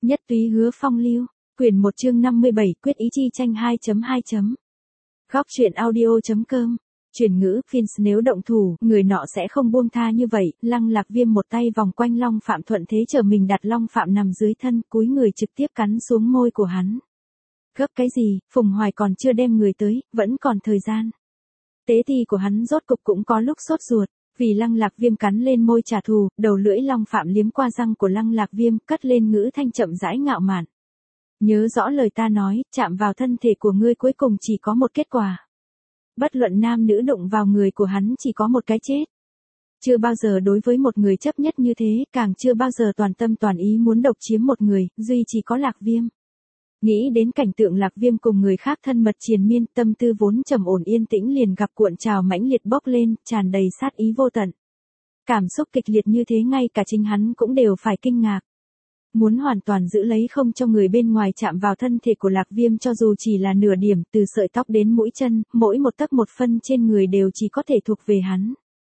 Nhất túy hứa phong lưu. Quyển 1 chương 57 quyết ý chi tranh 2.2. Góc truyện audio.com. Chuyển ngữ Phins nếu động thủ, người nọ sẽ không buông tha như vậy. Lăng Lạc Viêm một tay vòng quanh Long Phạm thuận thế chờ mình đặt Long Phạm nằm dưới thân, cúi người trực tiếp cắn xuống môi của hắn. Gấp cái gì, Phùng Hoài còn chưa đem người tới, vẫn còn thời gian. Tế ti của hắn rốt cục cũng có lúc sốt ruột. Vì Lăng Lạc Viêm cắn lên môi trả thù, đầu lưỡi Long Phạm liếm qua răng của Lăng Lạc Viêm, cất lên ngữ thanh chậm rãi ngạo mạn. Nhớ rõ lời ta nói, chạm vào thân thể của ngươi cuối cùng chỉ có một kết quả. Bất luận nam nữ đụng vào người của hắn chỉ có một cái chết. Chưa bao giờ đối với một người chấp nhất như thế, càng chưa bao giờ toàn tâm toàn ý muốn độc chiếm một người, duy chỉ có Lạc Viêm. Nghĩ đến cảnh tượng Lạc Viêm cùng người khác thân mật triền miên, tâm tư vốn trầm ổn yên tĩnh liền gặp cuộn trào mãnh liệt bốc lên, tràn đầy sát ý vô tận. Cảm xúc kịch liệt như thế ngay cả chính hắn cũng đều phải kinh ngạc. Muốn hoàn toàn giữ lấy không cho người bên ngoài chạm vào thân thể của Lạc Viêm cho dù chỉ là nửa điểm, từ sợi tóc đến mũi chân, mỗi một tấc một phân trên người đều chỉ có thể thuộc về hắn.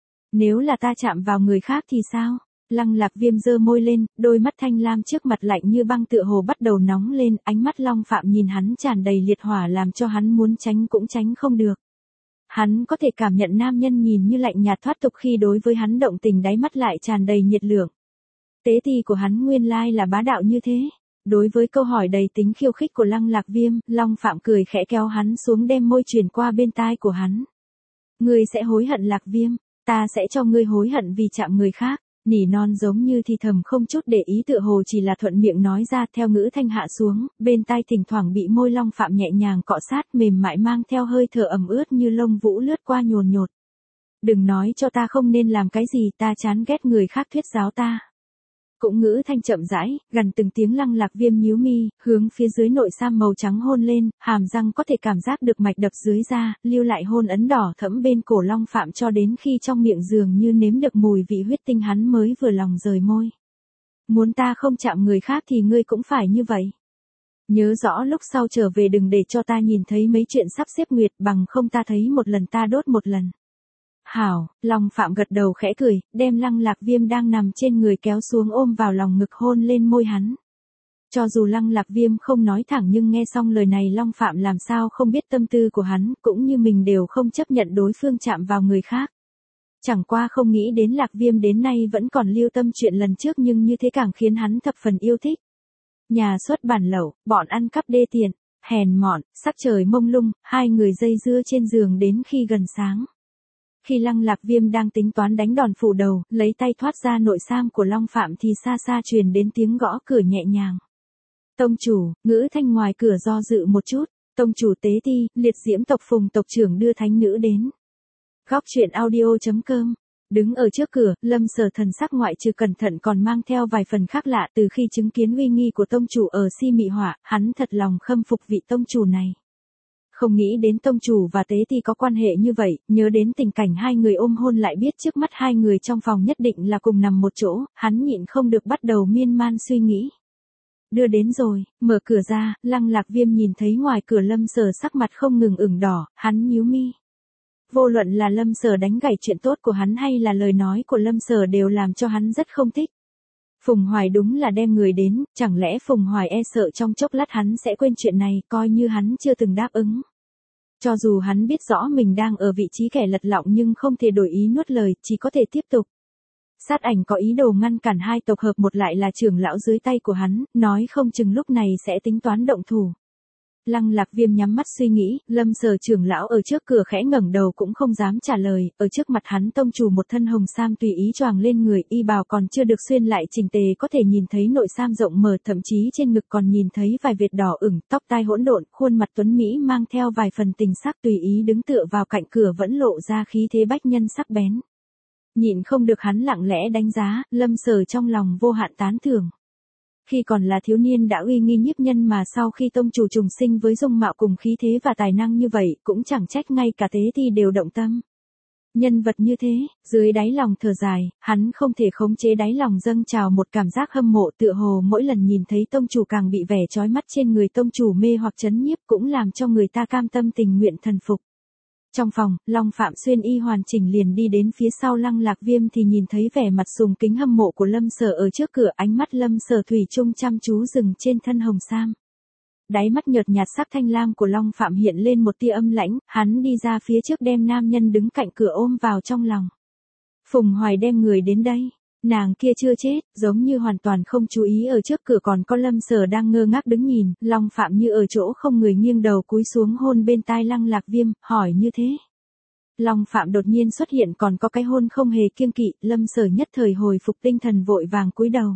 Nếu là ta chạm vào người khác thì sao? Lăng Lạc Viêm giơ môi lên, đôi mắt thanh lam trước mặt lạnh như băng tựa hồ bắt đầu nóng lên, ánh mắt Long Phạm nhìn hắn tràn đầy liệt hỏa làm cho hắn muốn tránh cũng tránh không được. Hắn có thể cảm nhận nam nhân nhìn như lạnh nhạt thoát tục khi đối với hắn động tình, đáy mắt lại tràn đầy nhiệt lượng. Tế ti của hắn nguyên lai là bá đạo như thế. Đối với câu hỏi đầy tính khiêu khích của Lăng Lạc Viêm, Long Phạm cười khẽ kéo hắn xuống đem môi truyền qua bên tai của hắn. Ngươi sẽ hối hận Lạc Viêm, ta sẽ cho ngươi hối hận vì chạm người khác. Nỉ non giống như thì thầm không chút để ý tựa hồ chỉ là thuận miệng nói ra, theo ngữ thanh hạ xuống, bên tai thỉnh thoảng bị môi Long Phạm nhẹ nhàng cọ sát mềm mại mang theo hơi thở ẩm ướt như lông vũ lướt qua nhồn nhột. Đừng nói cho ta không nên làm cái gì, ta chán ghét người khác thuyết giáo ta. Cũng ngữ thanh chậm rãi, gần từng tiếng Lăng Lạc Viêm nhíu mi, hướng phía dưới nội sam màu trắng hôn lên, hàm răng có thể cảm giác được mạch đập dưới da, lưu lại hôn ấn đỏ thẫm bên cổ Long Phạm cho đến khi trong miệng dường như nếm được mùi vị huyết tinh hắn mới vừa lòng rời môi. Muốn ta không chạm người khác thì ngươi cũng phải như vậy. Nhớ rõ lúc sau trở về đừng để cho ta nhìn thấy mấy chuyện sắp xếp nguyệt, bằng không ta thấy một lần ta đốt một lần. Hảo, Long Phạm gật đầu khẽ cười, đem Lăng Lạc Viêm đang nằm trên người kéo xuống ôm vào lòng ngực hôn lên môi hắn. Cho dù Lăng Lạc Viêm không nói thẳng nhưng nghe xong lời này Long Phạm làm sao không biết tâm tư của hắn, cũng như mình đều không chấp nhận đối phương chạm vào người khác. Chẳng qua không nghĩ đến Lạc Viêm đến nay vẫn còn lưu tâm chuyện lần trước nhưng như thế càng khiến hắn thập phần yêu thích. Nhà xuất bản lẩu, bọn ăn cắp đê tiện, hèn mọn, sắc trời mông lung, hai người dây dưa trên giường đến khi gần sáng. Khi Lăng Lạc Viêm đang tính toán đánh đòn phủ đầu, lấy tay thoát ra nội sam của Long Phạm thì xa xa truyền đến tiếng gõ cửa nhẹ nhàng. Tông chủ, ngữ thanh ngoài cửa do dự một chút, tông chủ Tế Ti, liệt diễm tộc Phùng tộc trưởng đưa thánh nữ đến. Góc truyện audio.com. Đứng ở trước cửa, Lâm Sở thần sắc ngoại trừ cẩn thận còn mang theo vài phần khác lạ, từ khi chứng kiến uy nghi của tông chủ ở Si Mị Hỏa, hắn thật lòng khâm phục vị tông chủ này. Không nghĩ đến tông chủ và Tế Ti có quan hệ như vậy, nhớ đến tình cảnh hai người ôm hôn lại biết trước mắt hai người trong phòng nhất định là cùng nằm một chỗ, hắn nhịn không được bắt đầu miên man suy nghĩ. Đưa đến rồi, mở cửa ra, Lăng Lạc Viêm nhìn thấy ngoài cửa Lâm Sở sắc mặt không ngừng ửng đỏ, hắn nhíu mi. Vô luận là Lâm Sở đánh gãy chuyện tốt của hắn hay là lời nói của Lâm Sở đều làm cho hắn rất không thích. Phùng Hoài đúng là đem người đến, chẳng lẽ Phùng Hoài e sợ trong chốc lát hắn sẽ quên chuyện này, coi như hắn chưa từng đáp ứng. Cho dù hắn biết rõ mình đang ở vị trí kẻ lật lọng nhưng không thể đổi ý nuốt lời, chỉ có thể tiếp tục. Sát Ảnh có ý đồ ngăn cản hai tộc hợp một lại là trưởng lão dưới tay của hắn, nói không chừng lúc này sẽ tính toán động thủ. Lăng Lạc Viêm nhắm mắt suy nghĩ, Lâm Sở trưởng lão ở trước cửa khẽ ngẩng đầu cũng không dám trả lời, ở trước mặt hắn tông chủ một thân hồng sam tùy ý choàng lên người, y bào còn chưa được xuyên lại chỉnh tề có thể nhìn thấy nội sam rộng mở, thậm chí trên ngực còn nhìn thấy vài vệt đỏ ửng, tóc tai hỗn độn, khuôn mặt tuấn mỹ mang theo vài phần tình sắc tùy ý đứng tựa vào cạnh cửa vẫn lộ ra khí thế bách nhân sắc bén. Nhịn không được hắn lặng lẽ đánh giá, Lâm Sở trong lòng vô hạn tán thưởng. Khi còn là thiếu niên đã uy nghi nhiếp nhân mà sau khi tông chủ trùng sinh với dung mạo cùng khí thế và tài năng như vậy, cũng chẳng trách ngay cả Tế Ti đều động tâm. Nhân vật như thế, dưới đáy lòng thở dài, hắn không thể khống chế đáy lòng dâng trào một cảm giác hâm mộ tựa hồ mỗi lần nhìn thấy tông chủ càng bị vẻ chói mắt trên người tông chủ mê hoặc chấn nhiếp cũng làm cho người ta cam tâm tình nguyện thần phục. Trong phòng, Long Phạm xuyên y hoàn chỉnh liền đi đến phía sau Lăng Lạc Viêm thì nhìn thấy vẻ mặt sùng kính hâm mộ của Lâm Sở ở trước cửa, ánh mắt Lâm Sở thủy chung chăm chú dừng trên thân hồng sam. Đáy mắt nhợt nhạt sắc thanh lam của Long Phạm hiện lên một tia âm lãnh, hắn đi ra phía trước đem nam nhân đứng cạnh cửa ôm vào trong lòng. Phùng Hoài đem người đến đây. Nàng kia chưa chết, giống như hoàn toàn không chú ý ở trước cửa còn có Lâm Sở đang ngơ ngác đứng nhìn, Long Phạm như ở chỗ không người nghiêng đầu cúi xuống hôn bên tai Lăng Lạc Viêm, hỏi như thế. Long Phạm đột nhiên xuất hiện còn có cái hôn không hề kiêng kỵ, Lâm Sở nhất thời hồi phục tinh thần vội vàng cúi đầu.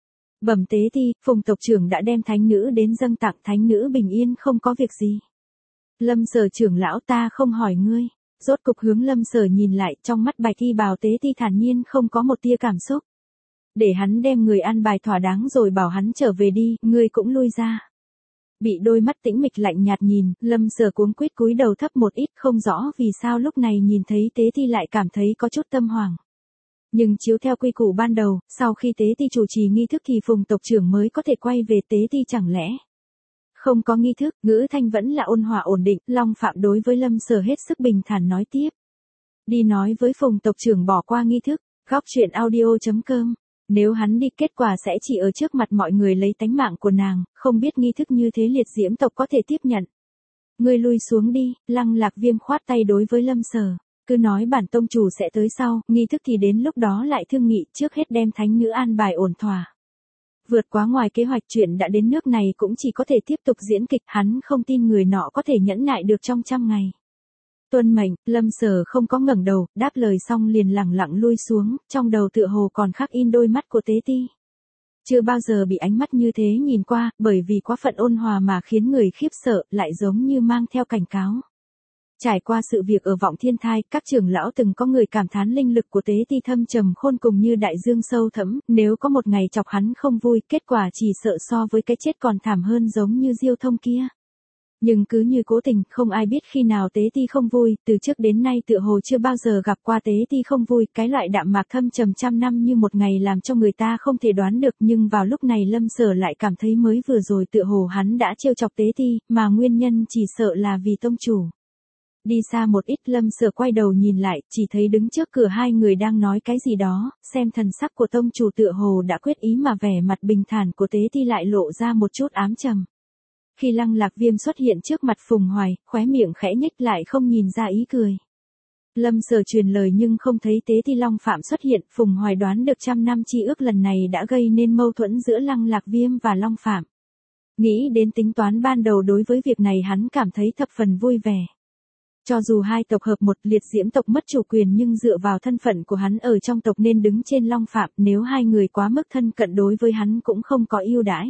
Bẩm tế ti, Phùng tộc trưởng đã đem thánh nữ đến dâng tặng, thánh nữ bình yên không có việc gì. Lâm Sở trưởng lão, ta không hỏi ngươi. Rốt cục hướng Lâm Sở nhìn lại, trong mắt bạch y bào tế ti thản nhiên không có một tia cảm xúc. Để hắn đem người an bài thỏa đáng rồi bảo hắn trở về đi, ngươi cũng lui ra. Bị đôi mắt tĩnh mịch lạnh nhạt nhìn, Lâm Sở cuống quýt cúi đầu thấp một ít, không rõ vì sao lúc này nhìn thấy tế ti lại cảm thấy có chút tâm hoàng. Nhưng chiếu theo quy củ ban đầu, sau khi tế ti chủ trì nghi thức thì Phùng tộc trưởng mới có thể quay về, tế ti chẳng lẽ không có nghi thức. Ngữ thanh vẫn là ôn hòa ổn định, Long Phạm đối với Lâm Sở hết sức bình thản nói tiếp. Đi nói với Phùng tộc trưởng bỏ qua nghi thức. Góc truyện audio.com. Nếu hắn đi kết quả sẽ chỉ ở trước mặt mọi người lấy tánh mạng của nàng, không biết nghi thức như thế liệt diễm tộc có thể tiếp nhận. Ngươi lui xuống đi. Lăng Lạc Viêm khoát tay đối với Lâm Sở. Cứ nói bản tông chủ sẽ tới sau, nghi thức thì đến lúc đó lại thương nghị, trước hết đem thánh nữ an bài ổn thỏa. Vượt quá ngoài kế hoạch, chuyện đã đến nước này cũng chỉ có thể tiếp tục diễn kịch, hắn không tin người nọ có thể nhẫn nại được trong 100 ngày. Tuân mệnh. Lâm Sở không có ngẩng đầu, đáp lời xong liền lẳng lặng lui xuống, trong đầu tựa hồ còn khắc in đôi mắt của tế ti. Chưa bao giờ bị ánh mắt như thế nhìn qua, bởi vì quá phận ôn hòa mà khiến người khiếp sợ, lại giống như mang theo cảnh cáo. Trải qua sự việc ở Vọng Thiên Thai, các trưởng lão từng có người cảm thán linh lực của tế ti thâm trầm khôn cùng như đại dương sâu thẫm, nếu có một ngày chọc hắn không vui, kết quả chỉ sợ so với cái chết còn thảm hơn, giống như Diêu Thông kia. Nhưng cứ như cố tình, không ai biết khi nào tế ti không vui, từ trước đến nay tựa hồ chưa bao giờ gặp qua tế ti không vui, cái loại đạm mạc thâm trầm 100 năm như một ngày làm cho người ta không thể đoán được, nhưng vào lúc này Lâm Sở lại cảm thấy mới vừa rồi tựa hồ hắn đã trêu chọc tế ti, mà nguyên nhân chỉ sợ là vì tông chủ. Đi xa một ít, Lâm Sở quay đầu nhìn lại, chỉ thấy đứng trước cửa hai người đang nói cái gì đó, xem thần sắc của tông chủ tựa hồ đã quyết ý mà vẻ mặt bình thản của tế ti lại lộ ra một chút ám trầm. Khi Lăng Lạc Viêm xuất hiện trước mặt Phùng Hoài, khóe miệng khẽ nhếch lại không nhìn ra ý cười. Lâm Sở truyền lời nhưng không thấy tế ti Long Phạm xuất hiện, Phùng Hoài đoán được 100 năm chi ước lần này đã gây nên mâu thuẫn giữa Lăng Lạc Viêm và Long Phạm. Nghĩ đến tính toán ban đầu đối với việc này hắn cảm thấy thập phần vui vẻ. Cho dù hai tộc hợp một, liệt diễm tộc mất chủ quyền nhưng dựa vào thân phận của hắn ở trong tộc nên đứng trên Long Phạm, nếu hai người quá mức thân cận đối với hắn cũng không có ưu đãi.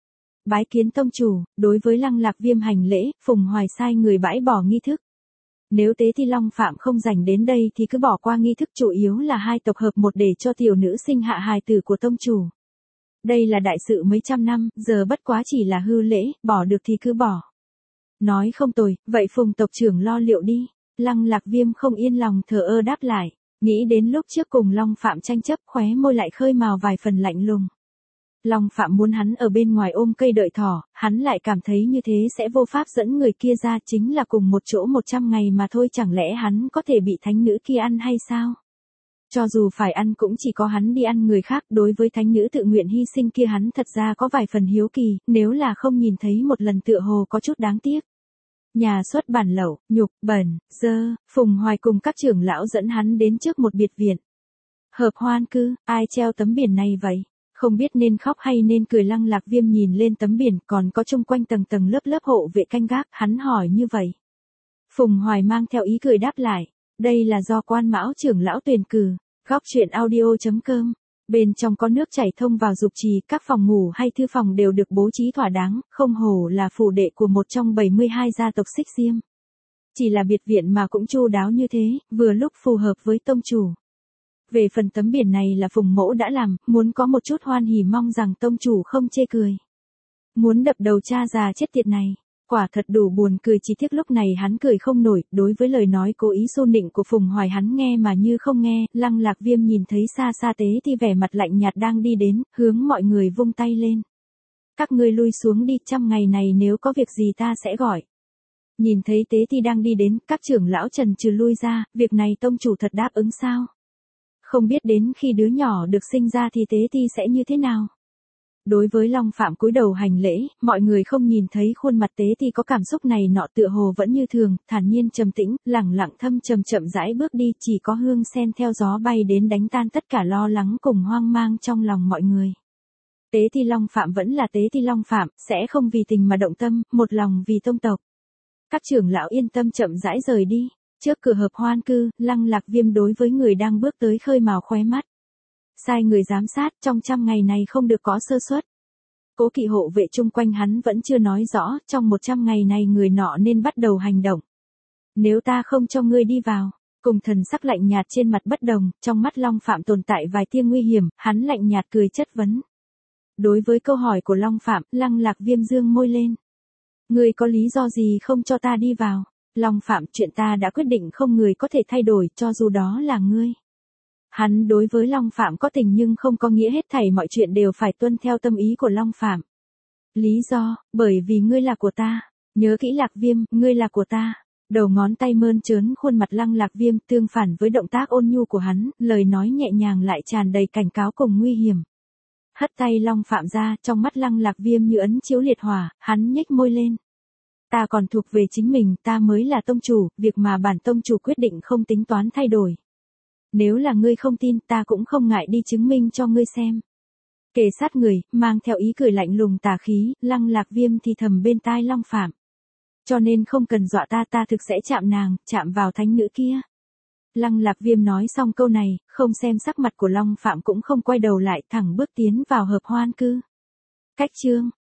Bái kiến tông chủ. Đối với Lăng Lạc Viêm hành lễ, Phùng Hoài sai người bãi bỏ nghi thức. Nếu tế ti Long Phạm không rảnh đến đây thì cứ bỏ qua nghi thức, chủ yếu là hai tộc hợp một để cho tiểu nữ sinh hạ hài tử của tông chủ. Đây là đại sự mấy trăm năm, giờ bất quá chỉ là hư lễ, bỏ được thì cứ bỏ. Nói không tồi, vậy Phùng tộc trưởng lo liệu đi. Lăng Lạc Viêm không yên lòng thờ ơ đáp lại, nghĩ đến lúc trước cùng Long Phạm tranh chấp, khóe môi lại khơi mào vài phần lạnh lùng. Long Phạm muốn hắn ở bên ngoài ôm cây đợi thỏ, hắn lại cảm thấy như thế sẽ vô pháp dẫn người kia ra, chính là cùng một chỗ 100 ngày mà thôi, chẳng lẽ hắn có thể bị thánh nữ kia ăn hay sao? Cho dù phải ăn cũng chỉ có hắn đi ăn người khác, đối với thánh nữ tự nguyện hy sinh kia hắn thật ra có vài phần hiếu kỳ, nếu là không nhìn thấy một lần tựa hồ có chút đáng tiếc. Nhà xuất bản lẩu, nhục, bẩn, dơ, Phùng Hoài cùng các trưởng lão dẫn hắn đến trước một biệt viện. Hợp hoan cư, ai treo tấm biển này vậy? Không biết nên khóc hay nên cười. Lăng Lạc Viêm nhìn lên tấm biển, còn có chung quanh tầng tầng lớp lớp hộ vệ canh gác, hắn hỏi như vậy. Phùng Hoài mang theo ý cười đáp lại, đây là do Quan Mão trưởng lão tuyển cử. Góc truyện audio.com. Bên trong có nước chảy thông vào dục trì, các phòng ngủ hay thư phòng đều được bố trí thỏa đáng, không hổ là phủ đệ của một trong 72 gia tộc Xích Diêm. Chỉ là biệt viện mà cũng chu đáo như thế, vừa lúc phù hợp với tông chủ. Về phần tấm biển này là Phùng mẫu đã làm, muốn có một chút hoan hỉ, mong rằng tông chủ không chê cười. Muốn đập đầu cha già chết tiệt này, quả thật đủ buồn cười, chỉ tiếc lúc này hắn cười không nổi, đối với lời nói cố ý xô nịnh của Phùng Hoài hắn nghe mà như không nghe. Lăng Lạc Viêm nhìn thấy xa xa tế thì vẻ mặt lạnh nhạt đang đi đến, hướng mọi người vung tay lên. Các ngươi lui xuống đi, 100 ngày này nếu có việc gì ta sẽ gọi. Nhìn thấy Tế Ti đang đi đến, các trưởng lão trần trừ lui ra, việc này tông chủ thật đáp ứng sao? Không biết đến khi đứa nhỏ được sinh ra thì Tế Ti sẽ như thế nào? Đối với Long Phạm cúi đầu hành lễ, mọi người không nhìn thấy khuôn mặt Tế Ti có cảm xúc này nọ, tựa hồ vẫn như thường, thản nhiên trầm tĩnh, lẳng lặng thâm trầm chậm rãi bước đi, chỉ có hương sen theo gió bay đến đánh tan tất cả lo lắng cùng hoang mang trong lòng mọi người. Tế Ti Long Phạm vẫn là Tế Ti Long Phạm, sẽ không vì tình mà động tâm, một lòng vì tông tộc. Các trưởng lão yên tâm chậm rãi rời đi. Trước cửa Hợp Hoan Cư, Lăng Lạc Viêm đối với người đang bước tới khơi mào khóe mắt. Sai người giám sát, trong 100 ngày này không được có sơ suất. Cố Kỵ hộ vệ chung quanh hắn vẫn chưa nói rõ, trong 100 ngày này người nọ nên bắt đầu hành động. Nếu ta không cho ngươi đi vào, cùng thần sắc lạnh nhạt trên mặt bất đồng, trong mắt Long Phạm tồn tại vài tia nguy hiểm, hắn lạnh nhạt cười chất vấn. Đối với câu hỏi của Long Phạm, Lăng Lạc Viêm dương môi lên. Ngươi có lý do gì không cho ta đi vào? Long Phạm, chuyện ta đã quyết định không người có thể thay đổi, cho dù đó là ngươi. Hắn đối với Long Phạm có tình nhưng không có nghĩa hết thảy mọi chuyện đều phải tuân theo tâm ý của Long Phạm. Lý do, bởi vì ngươi là của ta. Nhớ kỹ Lạc Viêm, ngươi là của ta. Đầu ngón tay mơn trớn khuôn mặt Lăng Lạc Viêm, tương phản với động tác ôn nhu của hắn, lời nói nhẹ nhàng lại tràn đầy cảnh cáo cùng nguy hiểm. Hất tay Long Phạm ra, trong mắt Lăng Lạc Viêm như ấn chiếu liệt hỏa, hắn nhếch môi lên. Ta còn thuộc về chính mình, ta mới là tông chủ, việc mà bản tông chủ quyết định không tính toán thay đổi. Nếu là ngươi không tin, ta cũng không ngại đi chứng minh cho ngươi xem. Kề sát người, mang theo ý cười lạnh lùng tà khí, Lăng Lạc Viêm thì thầm bên tai Long Phạm. Cho nên không cần dọa ta, ta thực sẽ chạm nàng, chạm vào thánh nữ kia. Lăng Lạc Viêm nói xong câu này, không xem sắc mặt của Long Phạm cũng không quay đầu lại, thẳng bước tiến vào Hợp Hoan Cư. Cách chương